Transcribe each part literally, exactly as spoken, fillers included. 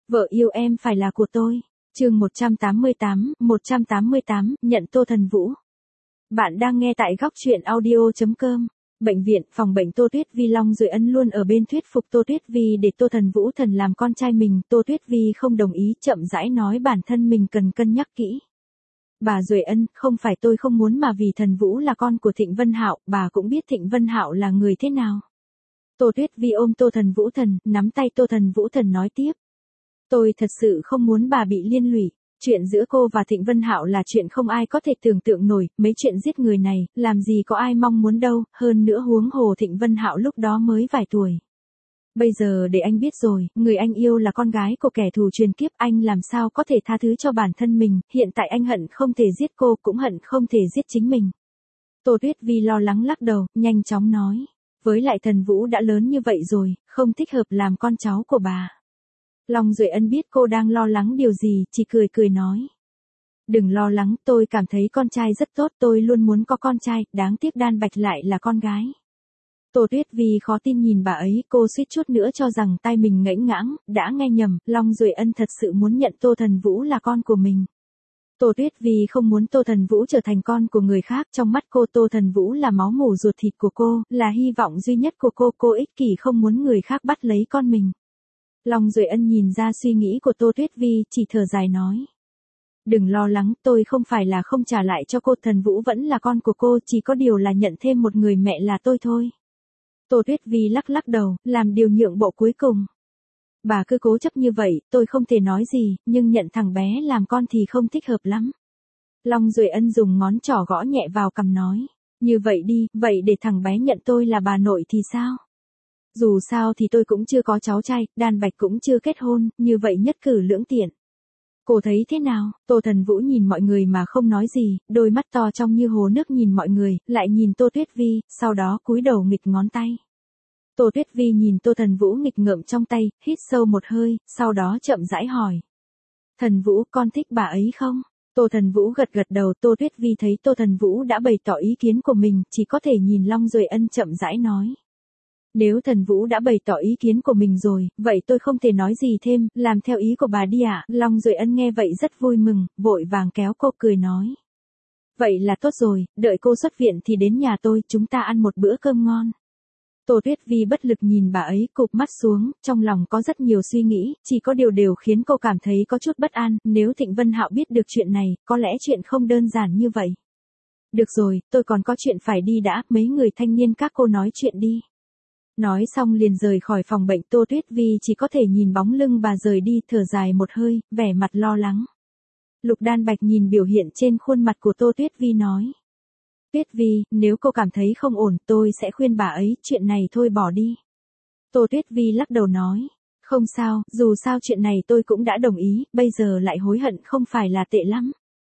Vợ yêu em phải là của tôi. Chương một trăm tám mươi tám, một trăm tám mươi tám, nhận Tô Thần Vũ. Bạn đang nghe tại góc truyện audio chấm com. Bệnh viện, phòng bệnh Tô Tuyết Vi. Long Duệ Ân luôn ở bên thuyết phục Tô Tuyết Vi để Tô Thần Vũ Thần làm con trai mình. Tô Tuyết Vi không đồng ý, chậm rãi nói bản thân mình cần cân nhắc kỹ. Bà Duệ Ân, không phải tôi không muốn mà vì Thần Vũ là con của Thịnh Vân Hạo, bà cũng biết Thịnh Vân Hạo là người thế nào. Tô Tuyết Vi ôm Tô Thần Vũ Thần, nắm tay Tô Thần Vũ Thần nói tiếp. Tôi thật sự không muốn bà bị liên lụy. Chuyện giữa cô và Thịnh Vân Hạo là chuyện không ai có thể tưởng tượng nổi, mấy chuyện giết người này, làm gì có ai mong muốn đâu, hơn nữa huống hồ Thịnh Vân Hạo lúc đó mới vài tuổi. Bây giờ để anh biết rồi, người anh yêu là con gái của kẻ thù truyền kiếp, anh làm sao có thể tha thứ cho bản thân mình, hiện tại anh hận không thể giết cô, cũng hận không thể giết chính mình. Tô Tuyết Vi lo lắng lắc đầu, nhanh chóng nói. Với lại Thần Vũ đã lớn như vậy rồi, không thích hợp làm con cháu của bà. Long Duệ Ân biết cô đang lo lắng điều gì, chỉ cười cười nói. Đừng lo lắng, tôi cảm thấy con trai rất tốt, tôi luôn muốn có con trai, đáng tiếc Đan Bạch lại là con gái. Tô Tuyết Vi khó tin nhìn bà ấy, cô suýt chút nữa cho rằng tai mình ngẫy ngãng, đã nghe nhầm, Long Duệ Ân thật sự muốn nhận Tô Thần Vũ là con của mình. Tô Tuyết Vi không muốn Tô Thần Vũ trở thành con của người khác, trong mắt cô Tô Thần Vũ là máu mủ ruột thịt của cô, là hy vọng duy nhất của cô, cô ích kỷ không muốn người khác bắt lấy con mình. Long Duệ Ân nhìn ra suy nghĩ của Tô Tuyết Vi, chỉ thở dài nói. Đừng lo lắng, tôi không phải là không trả lại cho cô, Thần Vũ vẫn là con của cô, chỉ có điều là nhận thêm một người mẹ là tôi thôi. Tô Tuyết Vi lắc lắc đầu, làm điều nhượng bộ cuối cùng. Bà cứ cố chấp như vậy, tôi không thể nói gì, nhưng nhận thằng bé làm con thì không thích hợp lắm. Long Duệ Ân dùng ngón trỏ gõ nhẹ vào cằm nói. Như vậy đi, vậy để thằng bé nhận tôi là bà nội thì sao? Dù sao thì tôi cũng chưa có cháu trai, Đan Bạch cũng chưa kết hôn, như vậy nhất cử lưỡng tiện. Cô thấy thế nào? Tô Thần Vũ nhìn mọi người mà không nói gì, đôi mắt to trong như hồ nước nhìn mọi người, lại nhìn Tô Tuyết Vi, sau đó cúi đầu nghịch ngón tay. Tô Tuyết Vi nhìn Tô Thần Vũ nghịch ngợm trong tay, hít sâu một hơi, sau đó chậm rãi hỏi. Thần Vũ, con thích bà ấy không? Tô Thần Vũ gật gật đầu. Tô Tuyết Vi thấy Tô Thần Vũ đã bày tỏ ý kiến của mình, chỉ có thể nhìn Long Duệ Ân chậm rãi nói. Nếu Thần Vũ đã bày tỏ ý kiến của mình rồi, vậy tôi không thể nói gì thêm, làm theo ý của bà đi ạ. Long Duệ Ân nghe vậy rất vui mừng, vội vàng kéo cô cười nói. Vậy là tốt rồi, đợi cô xuất viện thì đến nhà tôi, chúng ta ăn một bữa cơm ngon. Tô Tuyết Vi bất lực nhìn bà ấy, cụp mắt xuống, trong lòng có rất nhiều suy nghĩ, chỉ có điều đều khiến cô cảm thấy có chút bất an, nếu Thịnh Vân Hạo biết được chuyện này, có lẽ chuyện không đơn giản như vậy. Được rồi, tôi còn có chuyện phải đi đã, mấy người thanh niên các cô nói chuyện đi. Nói xong liền rời khỏi phòng bệnh. Tô Tuyết Vi chỉ có thể nhìn bóng lưng bà rời đi, thở dài một hơi, vẻ mặt lo lắng. Lục Đan Bạch nhìn biểu hiện trên khuôn mặt của Tô Tuyết Vi nói. Tuyết Vi, nếu cô cảm thấy không ổn, tôi sẽ khuyên bà ấy, chuyện này thôi bỏ đi. Tô Tuyết Vi lắc đầu nói. Không sao, dù sao chuyện này tôi cũng đã đồng ý, bây giờ lại hối hận không phải là tệ lắm.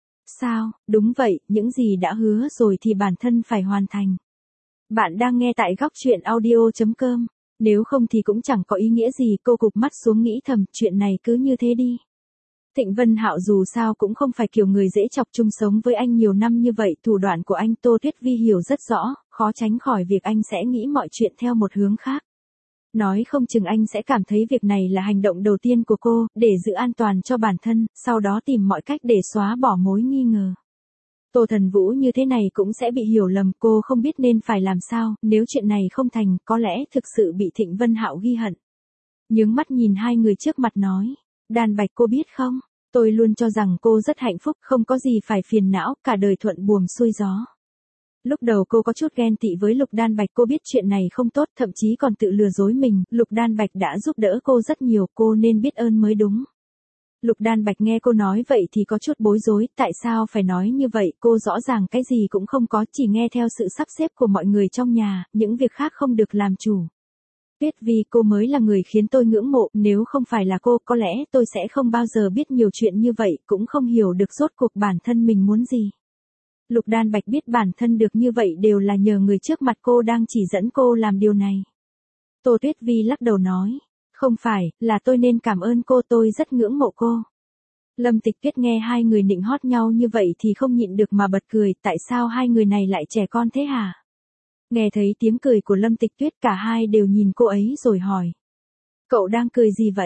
Sao, đúng vậy, những gì đã hứa rồi thì bản thân phải hoàn thành. Bạn đang nghe tại góc truyện audio chấm com, nếu không thì cũng chẳng có ý nghĩa gì. Cô cụp mắt xuống nghĩ thầm, chuyện này cứ như thế đi. Thịnh Vân Hạo dù sao cũng không phải kiểu người dễ chọc, chung sống với anh nhiều năm như vậy, thủ đoạn của anh Tô Tuyết Vi hiểu rất rõ, khó tránh khỏi việc anh sẽ nghĩ mọi chuyện theo một hướng khác. Nói không chừng anh sẽ cảm thấy việc này là hành động đầu tiên của cô, để giữ an toàn cho bản thân, sau đó tìm mọi cách để xóa bỏ mối nghi ngờ. Tô Thần Vũ như thế này cũng sẽ bị hiểu lầm, cô không biết nên phải làm sao, nếu chuyện này không thành, có lẽ thực sự bị Thịnh Vân Hạo ghi hận. Nhướng mắt nhìn hai người trước mặt nói, Đan Bạch cô biết không, tôi luôn cho rằng cô rất hạnh phúc, không có gì phải phiền não, cả đời thuận buồm xuôi gió. Lúc đầu cô có chút ghen tị với Lục Đan Bạch, cô biết chuyện này không tốt, thậm chí còn tự lừa dối mình, Lục Đan Bạch đã giúp đỡ cô rất nhiều, cô nên biết ơn mới đúng. Lục Đan Bạch nghe cô nói vậy thì có chút bối rối, tại sao phải nói như vậy, cô rõ ràng cái gì cũng không có, chỉ nghe theo sự sắp xếp của mọi người trong nhà, những việc khác không được làm chủ. Tuyết Vi, cô mới là người khiến tôi ngưỡng mộ, nếu không phải là cô, có lẽ tôi sẽ không bao giờ biết nhiều chuyện như vậy, cũng không hiểu được rốt cuộc bản thân mình muốn gì. Lục Đan Bạch biết bản thân được như vậy đều là nhờ người trước mặt cô đang chỉ dẫn cô làm điều này. Tô Tuyết Vi lắc đầu nói. Không phải, là tôi nên cảm ơn cô, tôi rất ngưỡng mộ cô. Lâm Tịch Tuyết nghe hai người nịnh hót nhau như vậy thì không nhịn được mà bật cười, tại sao hai người này lại trẻ con thế hả? Nghe thấy tiếng cười của Lâm Tịch Tuyết, cả hai đều nhìn cô ấy rồi hỏi. Cậu đang cười gì vậy?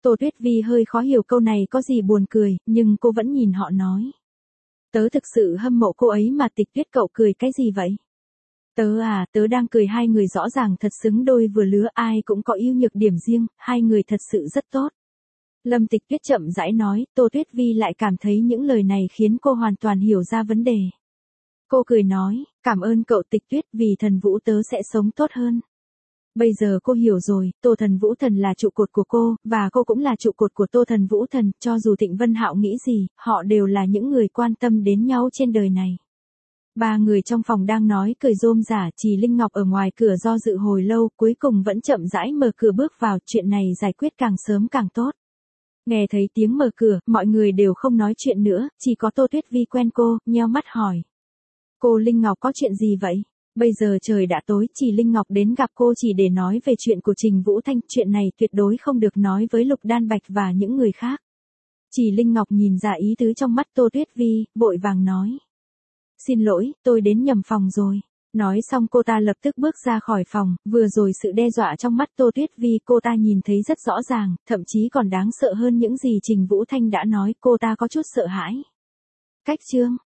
Tô Tuyết Vi hơi khó hiểu câu này có gì buồn cười, nhưng cô vẫn nhìn họ nói. Tớ thực sự hâm mộ cô ấy mà Tịch Tuyết cậu cười cái gì vậy? Tớ à, tớ đang cười hai người rõ ràng thật xứng đôi vừa lứa, ai cũng có ưu nhược điểm riêng, hai người thật sự rất tốt. Lâm Tịch Tuyết chậm rãi nói, Tô Tuyết Vi lại cảm thấy những lời này khiến cô hoàn toàn hiểu ra vấn đề. Cô cười nói, cảm ơn cậu Tịch Tuyết, vì Thần Vũ tớ sẽ sống tốt hơn. Bây giờ cô hiểu rồi, Tô Thần Vũ Thần là trụ cột của cô, và cô cũng là trụ cột của Tô Thần Vũ Thần, cho dù Thịnh Vân Hạo nghĩ gì, họ đều là những người quan tâm đến nhau trên đời này. Ba người trong phòng đang nói cười rôm rả, Trì Linh Ngọc ở ngoài cửa do dự hồi lâu, cuối cùng vẫn chậm rãi mở cửa bước vào, chuyện này giải quyết càng sớm càng tốt. Nghe thấy tiếng mở cửa, mọi người đều không nói chuyện nữa, chỉ có Tô Tuyết Vi quen cô, nheo mắt hỏi. Cô Linh Ngọc có chuyện gì vậy? Bây giờ trời đã tối, Trì Linh Ngọc đến gặp cô chỉ để nói về chuyện của Trình Vũ Thanh, chuyện này tuyệt đối không được nói với Lục Đan Bạch và những người khác. Trì Linh Ngọc nhìn ra ý tứ trong mắt Tô Tuyết Vi, vội vàng nói. Xin lỗi, tôi đến nhầm phòng rồi. Nói xong cô ta lập tức bước ra khỏi phòng, vừa rồi sự đe dọa trong mắt Tô Tuyết Vi cô ta nhìn thấy rất rõ ràng, thậm chí còn đáng sợ hơn những gì Trình Vũ Thanh đã nói, cô ta có chút sợ hãi. Cách chương